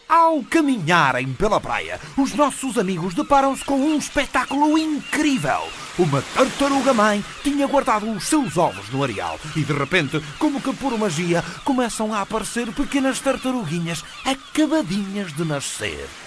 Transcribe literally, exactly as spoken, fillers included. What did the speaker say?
Ao caminharem pela praia, os nossos amigos deparam-se com um espetáculo incrível. Uma tartaruga-mãe tinha guardado os seus ovos no areal e, de repente, como que por magia, começam a aparecer pequenas tartaruguinhas acabadinhas de nascer.